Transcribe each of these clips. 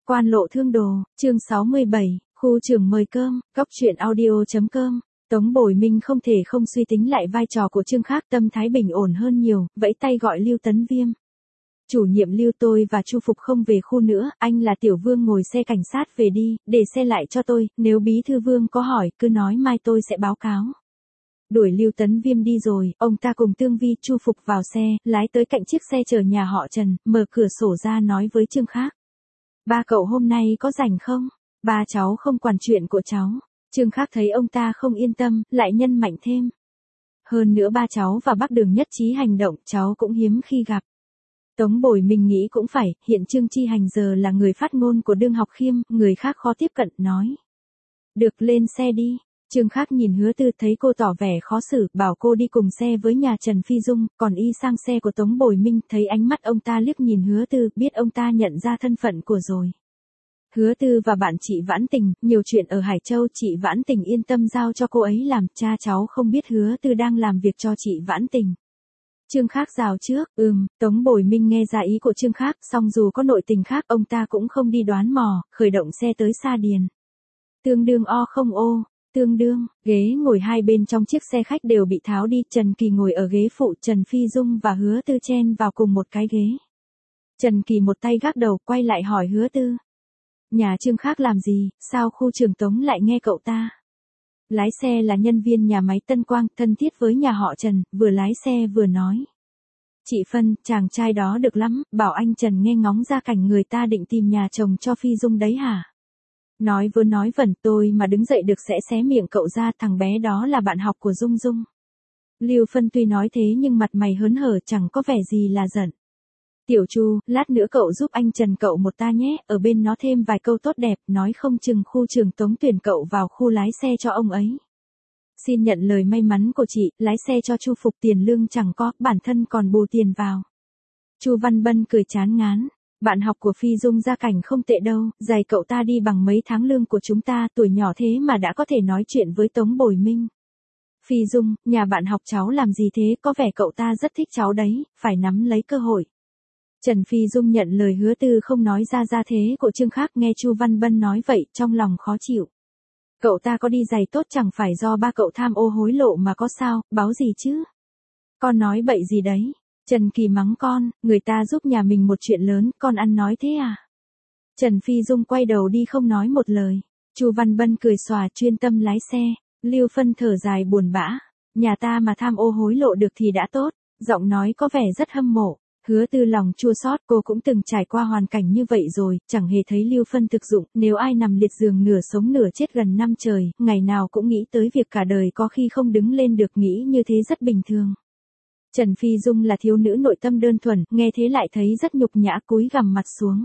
Quan lộ thương đồ, chương 67, khu trưởng mời cơm, cóc truyện audio.com. Tống Bồi Minh không thể không suy tính lại vai trò của Trương Khác, tâm thái bình ổn hơn nhiều, vẫy tay gọi Lưu Tấn Viêm. Chủ nhiệm Lưu, tôi và Chu Phục không về khu nữa, anh là Tiểu Vương ngồi xe cảnh sát về đi, để xe lại cho tôi, nếu bí thư Vương có hỏi, cứ nói mai tôi sẽ báo cáo. Đuổi Lưu Tấn Viêm đi rồi, ông ta cùng Tương Vi, Chu Phục vào xe, lái tới cạnh chiếc xe chở nhà họ Trần, mở cửa sổ ra nói với Trương Khác. Ba cậu hôm nay có rảnh không? Ba cháu không quản chuyện của cháu. Trương Khác thấy ông ta không yên tâm, lại nhân mạnh thêm. Hơn nữa ba cháu và bác Đường nhất trí hành động, cháu cũng hiếm khi gặp. Tống Bồi Minh nghĩ cũng phải, hiện Trương Chi Hành giờ là người phát ngôn của Đương Học Khiêm, người khác khó tiếp cận, nói. Được, lên xe đi. Trương Khác nhìn Hứa Tư, thấy cô tỏ vẻ khó xử, bảo cô đi cùng xe với nhà Trần Phi Dung, còn y sang xe của Tống Bồi Minh, thấy ánh mắt ông ta liếc nhìn Hứa Tư, biết ông ta nhận ra thân phận của rồi. Hứa Tư và bạn chị Vãn Tình, nhiều chuyện ở Hải Châu, chị Vãn Tình yên tâm giao cho cô ấy làm, cha cháu không biết Hứa Tư đang làm việc cho chị Vãn Tình. Trương Khác rào trước, Tống Bồi Minh nghe ra ý của Trương Khác, song dù có nội tình khác, ông ta cũng không đi đoán mò, khởi động xe tới Sa Điền. Tương đương o không ô. Tương đương, ghế ngồi hai bên trong chiếc xe khách đều bị tháo đi, Trần Kỳ ngồi ở ghế phụ, Trần Phi Dung và Hứa Tư chen vào cùng một cái ghế. Trần Kỳ một tay gác đầu, quay lại hỏi Hứa Tư. Nhà Trương Khác làm gì, sao khu trưởng Tống lại nghe cậu ta? Lái xe là nhân viên nhà máy Tân Quang, thân thiết với nhà họ Trần, vừa lái xe vừa nói. Chị Phân, chàng trai đó được lắm, bảo anh Trần nghe ngóng ra cảnh người ta định tìm nhà chồng cho Phi Dung đấy hả? Nói vừa nói vẩn, tôi mà đứng dậy được sẽ xé miệng cậu ra, thằng bé đó là bạn học của Dung Dung. Lưu Phân tuy nói thế nhưng mặt mày hớn hở, chẳng có vẻ gì là giận. Tiểu Chu, lát nữa cậu giúp anh Trần cậu một ta nhé, ở bên nó thêm vài câu tốt đẹp, nói không chừng khu trưởng Tống tuyển cậu vào khu lái xe cho ông ấy. Xin nhận lời may mắn của chị, lái xe cho Chu Phục tiền lương chẳng có, bản thân còn bù tiền vào. Chu Văn Bân cười chán ngán. Bạn học của Phi Dung gia cảnh không tệ đâu, dạy cậu ta đi bằng mấy tháng lương của chúng ta, tuổi nhỏ thế mà đã có thể nói chuyện với Tống Bồi Minh. Phi Dung, nhà bạn học cháu làm gì thế, có vẻ cậu ta rất thích cháu đấy, phải nắm lấy cơ hội. Trần Phi Dung nhận lời Hứa Tư không nói ra thế của Trương Khác, nghe Chu Văn Bân nói vậy, trong lòng khó chịu. Cậu ta có đi giày tốt chẳng phải do ba cậu tham ô hối lộ mà có sao, báo gì chứ? Con nói bậy gì đấy? Trần Kỳ mắng con, người ta giúp nhà mình một chuyện lớn, con ăn nói thế à? Trần Phi Dung quay đầu đi không nói một lời. Chu Văn Bân cười xòa chuyên tâm lái xe. Lưu Phân thở dài buồn bã. Nhà ta mà tham ô hối lộ được thì đã tốt. Giọng nói có vẻ rất hâm mộ. Hứa Tư lòng chua xót, cô cũng từng trải qua hoàn cảnh như vậy rồi, chẳng hề thấy Lưu Phân thực dụng, nếu ai nằm liệt giường nửa sống nửa chết gần năm trời, ngày nào cũng nghĩ tới việc cả đời có khi không đứng lên được, nghĩ như thế rất bình thường. Trần Phi Dung là thiếu nữ nội tâm đơn thuần, nghe thế lại thấy rất nhục nhã, cúi gằm mặt xuống.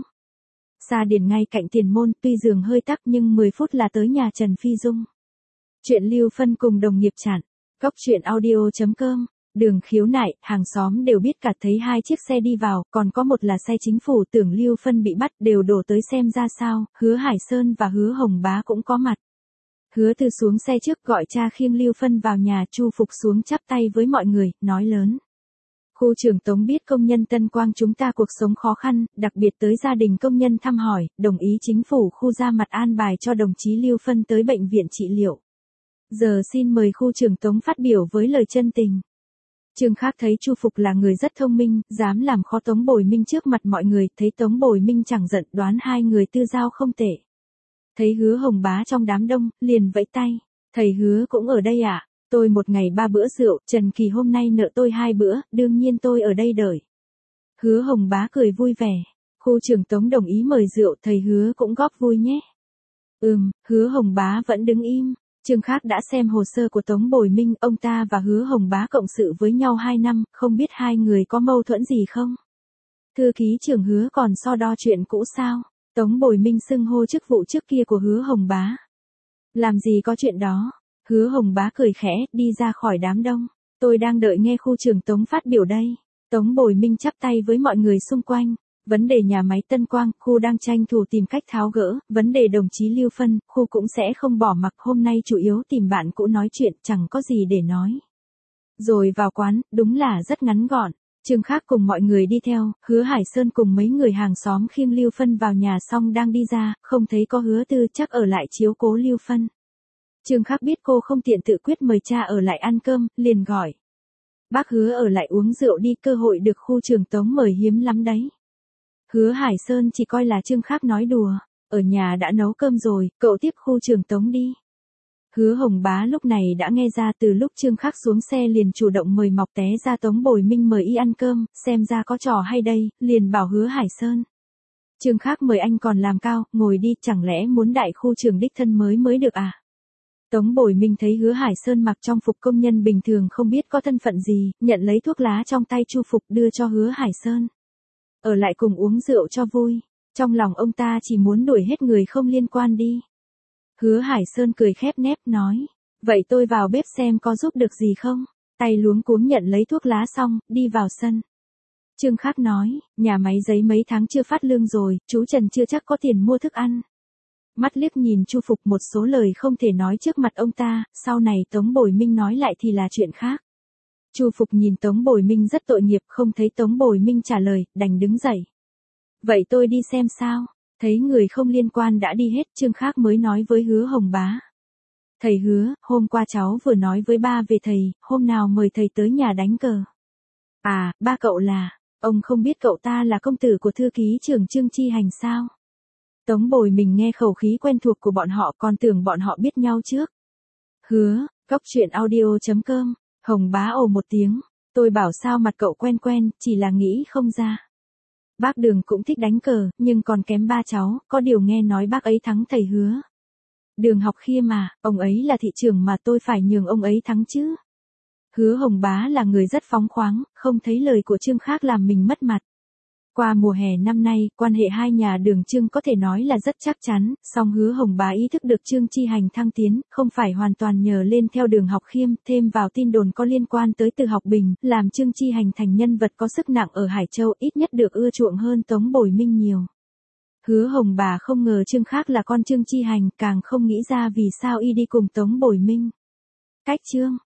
Sa Điền ngay cạnh Tiền Môn, tuy giường hơi tắc nhưng 10 phút là tới nhà Trần Phi Dung. Chuyện Lưu Phân cùng đồng nghiệp chặn. Cóc truyện audio.com. Đường Khiếu nại, hàng xóm đều biết cả, thấy hai chiếc xe đi vào, còn có một là xe chính phủ, tưởng Lưu Phân bị bắt, đều đổ tới xem ra sao, Hứa Hải Sơn và Hứa Hồng Bá cũng có mặt. Hứa Tư xuống xe trước gọi cha khiêng Lưu Phân vào nhà, Chu Phục xuống chắp tay với mọi người, nói lớn. Khu trưởng Tống biết công nhân Tân Quang chúng ta cuộc sống khó khăn, đặc biệt tới gia đình công nhân thăm hỏi, đồng ý chính phủ khu ra mặt an bài cho đồng chí Lưu Phân tới bệnh viện trị liệu. Giờ xin mời khu trưởng Tống phát biểu với lời chân tình. Trương Khác thấy Chu Phục là người rất thông minh, dám làm khó Tống Bồi Minh trước mặt mọi người, thấy Tống Bồi Minh chẳng giận, đoán hai người tư giao không tệ. Thấy Hứa Hồng Bá trong đám đông, liền vẫy tay. Thầy Hứa cũng ở đây à? Tôi một ngày 3 bữa rượu, Trần Kỳ hôm nay nợ tôi 2 bữa, đương nhiên tôi ở đây đợi. Hứa Hồng Bá cười vui vẻ. Khu trưởng Tống đồng ý mời rượu, thầy Hứa cũng góp vui nhé. Hứa Hồng Bá vẫn đứng im. Trương Khác đã xem hồ sơ của Tống Bồi Minh, ông ta và Hứa Hồng Bá cộng sự với nhau 2 năm, không biết hai người có mâu thuẫn gì không? Thư ký trưởng Hứa còn so đo chuyện cũ sao? Tống Bồi Minh xưng hô chức vụ trước kia của Hứa Hồng Bá. Làm gì có chuyện đó? Hứa Hồng Bá cười khẽ, đi ra khỏi đám đông. Tôi đang đợi nghe khu trưởng Tống phát biểu đây. Tống Bồi Minh chắp tay với mọi người xung quanh. Vấn đề nhà máy Tân Quang, khu đang tranh thủ tìm cách tháo gỡ, vấn đề đồng chí Lưu Phân, khu cũng sẽ không bỏ mặc, hôm nay chủ yếu tìm bạn cũ nói chuyện, chẳng có gì để nói. Rồi vào quán, đúng là rất ngắn gọn. Trương Khác cùng mọi người đi theo, Hứa Hải Sơn cùng mấy người hàng xóm khiêng Lưu Phân vào nhà xong đang đi ra, không thấy có Hứa Tư, chắc ở lại chiếu cố Lưu Phân. Trương Khác biết cô không tiện tự quyết mời cha ở lại ăn cơm, liền gọi. Bác Hứa ở lại uống rượu đi, cơ hội được khu trưởng Tống mời hiếm lắm đấy. Hứa Hải Sơn chỉ coi là Trương Khác nói đùa, ở nhà đã nấu cơm rồi, cậu tiếp khu trưởng Tống đi. Hứa Hồng Bá lúc này đã nghe ra, từ lúc Trương Khác xuống xe liền chủ động mời Mọc Té ra Tống Bồi Minh mời y ăn cơm, xem ra có trò hay đây, liền bảo Hứa Hải Sơn. Trương Khác mời anh còn làm cao, ngồi đi, chẳng lẽ muốn đại khu trưởng đích thân mới được à? Tống Bồi Minh thấy Hứa Hải Sơn mặc trong phục công nhân bình thường không biết có thân phận gì, nhận lấy thuốc lá trong tay Chu Phục đưa cho Hứa Hải Sơn. Ở lại cùng uống rượu cho vui, trong lòng ông ta chỉ muốn đuổi hết người không liên quan đi. Hứa Hải Sơn cười khép nép nói, vậy tôi vào bếp xem có giúp được gì không? Tay luống cuống nhận lấy thuốc lá xong, đi vào sân. Trương Khác nói, nhà máy giấy mấy tháng chưa phát lương rồi, chú Trần chưa chắc có tiền mua thức ăn. Mắt liếc nhìn Chu Phục, một số lời không thể nói trước mặt ông ta, sau này Tống Bồi Minh nói lại thì là chuyện khác. Chu Phục nhìn Tống Bồi Minh rất tội nghiệp, không thấy Tống Bồi Minh trả lời, đành đứng dậy. Vậy tôi đi xem sao? Thấy người không liên quan đã đi hết, Trương Khác mới nói với Hứa Hồng Bá. Thầy Hứa, hôm qua cháu vừa nói với ba về thầy, hôm nào mời thầy tới nhà đánh cờ. À, ba cậu là, ông không biết cậu ta là công tử của thư ký trưởng Trương Chi Hành sao? Tống Bồi Minh nghe khẩu khí quen thuộc của bọn họ, còn tưởng bọn họ biết nhau trước. Hứa, coctruyện.audio.com, Hồng Bá ồ một tiếng, tôi bảo sao mặt cậu quen, chỉ là nghĩ không ra. Bác Đường cũng thích đánh cờ, nhưng còn kém ba cháu, có điều nghe nói bác ấy thắng thầy Hứa. Đường Học Khiêm mà, ông ấy là thị trưởng mà tôi phải nhường ông ấy thắng chứ. Hứa Hồng Bá là người rất phóng khoáng, không thấy lời của Trương Khác làm mình mất mặt. Qua mùa hè năm nay, quan hệ hai nhà Đường Trương có thể nói là rất chắc chắn, song Hứa Hồng Bá ý thức được Trương Chi Hành thăng tiến, không phải hoàn toàn nhờ lên theo Đường Học Khiêm, thêm vào tin đồn có liên quan tới Từ Học Bình, làm Trương Chi Hành thành nhân vật có sức nặng ở Hải Châu, ít nhất được ưa chuộng hơn Tống Bồi Minh nhiều. Hứa Hồng Bá không ngờ Trương Khác là con Trương Chi Hành, càng không nghĩ ra vì sao y đi cùng Tống Bồi Minh. Cách chương